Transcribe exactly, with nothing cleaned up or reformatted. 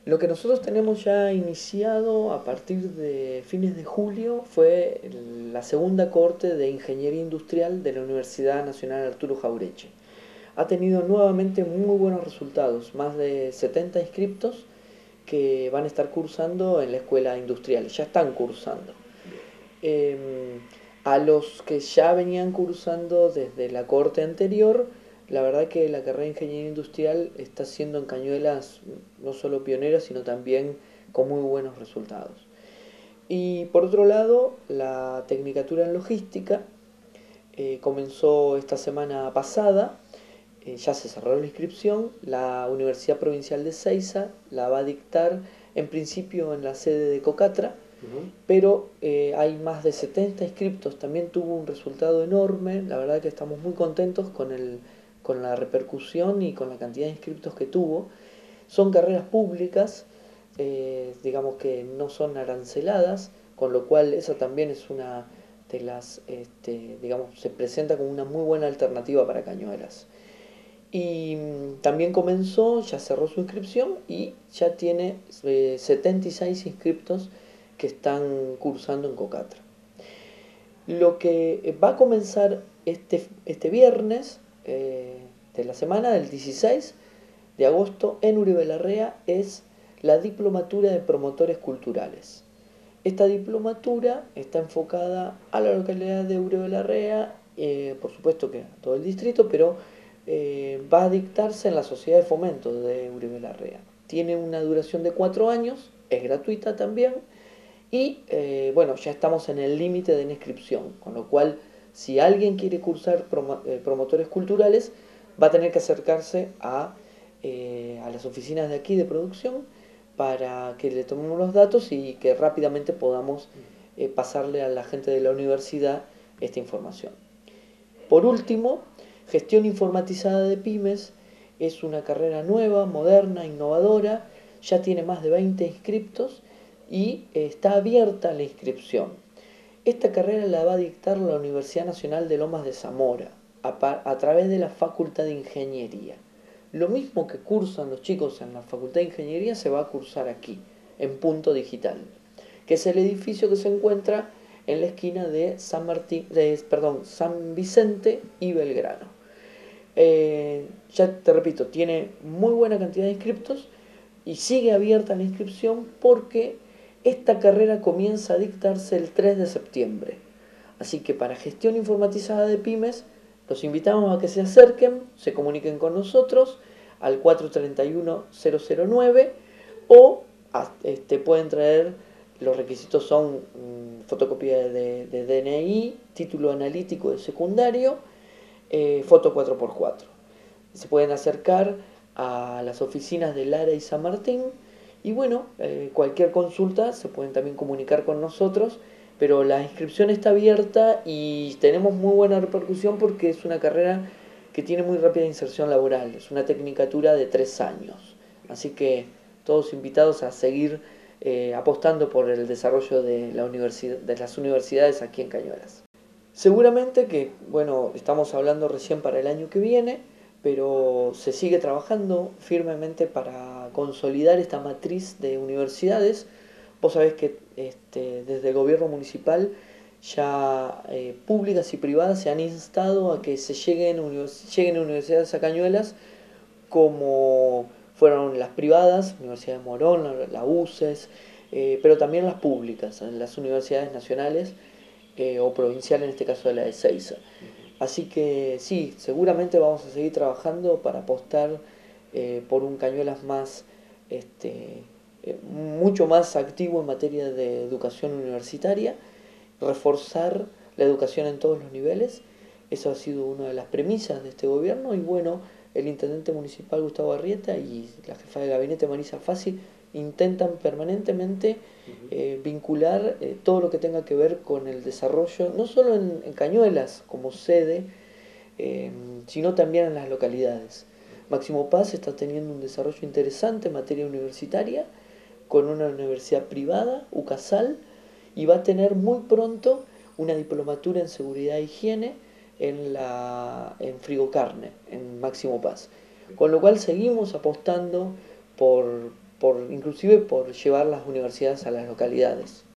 Lo que nosotros tenemos ya iniciado a partir de fines de julio fue la segunda corte de Ingeniería Industrial de la Universidad Nacional Arturo Jauretche. Ha tenido nuevamente muy buenos resultados, más de setenta inscriptos que van a estar cursando en la escuela industrial, ya están cursando. Eh, a los que ya venían cursando desde la corte anterior, la verdad que la carrera de Ingeniería Industrial está siendo en Cañuelas no solo pionera, sino también con muy buenos resultados. Y por otro lado, la Tecnicatura en Logística eh, comenzó esta semana pasada, eh, ya se cerró la inscripción, la Universidad Provincial de Seiza la va a dictar en principio en la sede de Cocatra, uh-huh. pero eh, hay más de setenta inscriptos, también tuvo un resultado enorme, la verdad que estamos muy contentos con el con la repercusión y con la cantidad de inscriptos que tuvo. Son carreras públicas, eh, digamos que no son aranceladas, con lo cual esa también es una de las, este, digamos, se presenta como una muy buena alternativa para Cañuelas. Y también comenzó, ya cerró su inscripción y ya tiene eh, setenta y seis inscriptos que están cursando en Cocatra. Lo que va a comenzar este, este viernes eh, de la semana del dieciséis de agosto en Uribe Larrea es la diplomatura de promotores culturales. Esta diplomatura está enfocada a la localidad de Uribe Larrea, eh, por supuesto que a todo el distrito, pero eh, va a dictarse en la Sociedad de Fomento de Uribe Larrea. Tiene una duración de cuatro años, es gratuita también, y eh, bueno, ya estamos en el límite de inscripción, con lo cual si alguien quiere cursar promo, eh, promotores culturales, va a tener que acercarse a, eh, a las oficinas de aquí de producción para que le tomemos los datos y que rápidamente podamos eh, pasarle a la gente de la universidad esta información. Por último, gestión informatizada de pymes es una carrera nueva, moderna, innovadora, ya tiene más de veinte inscriptos y está abierta la inscripción. Esta carrera la va a dictar la Universidad Nacional de Lomas de Zamora a, a través de la Facultad de Ingeniería. Lo mismo que cursan los chicos en la Facultad de Ingeniería se va a cursar aquí, en Punto Digital, que es el edificio que se encuentra en la esquina de San Martín, de, perdón, San Vicente y Belgrano. Eh, ya te repito, tiene muy buena cantidad de inscriptos y sigue abierta la inscripción porque esta carrera comienza a dictarse el tres de septiembre. Así que para gestión informatizada de pymes, los invitamos a que se acerquen, se comuniquen con nosotros al cuatro tres uno cero cero nueve o a, este, pueden traer, los requisitos son mmm, fotocopia de, de D N I, título analítico de secundario, eh, foto cuatro por cuatro. Se pueden acercar a las oficinas de Lara y San Martín y bueno, eh, cualquier consulta se pueden también comunicar con nosotros, pero la inscripción está abierta y tenemos muy buena repercusión porque es una carrera que tiene muy rápida inserción laboral, es una tecnicatura de tres años, así que todos invitados a seguir eh, apostando por el desarrollo de, la universidad, de las universidades aquí en Cañuelas. Seguramente que, bueno, estamos hablando recién para el año que viene, pero se sigue trabajando firmemente para consolidar esta matriz de universidades. Vos sabés que este, desde el gobierno municipal ya eh, públicas y privadas se han instado a que se lleguen, univers lleguen a universidades a Cañuelas como fueron las privadas, Universidad de Morón, la, la U C E S, eh, pero también las públicas, las universidades nacionales eh, o provinciales, en este caso de la de Seiza. Así que sí, seguramente vamos a seguir trabajando para apostar eh, por un Cañuelas más, este, eh, mucho más activo en materia de educación universitaria, reforzar la educación en todos los niveles. Eso ha sido una de las premisas de este gobierno y bueno, el intendente municipal Gustavo Arrieta y la jefa de gabinete Marisa Fassi intentan permanentemente eh, vincular eh, todo lo que tenga que ver con el desarrollo, no solo en, en Cañuelas como sede, eh, sino también en las localidades. Máximo Paz está teniendo un desarrollo interesante en materia universitaria con una universidad privada, UCASAL, y va a tener muy pronto una diplomatura en seguridad e higiene en, la, en Frigocarne, en Máximo Paz. Con lo cual seguimos apostando por, por, inclusive por llevar las universidades a las localidades.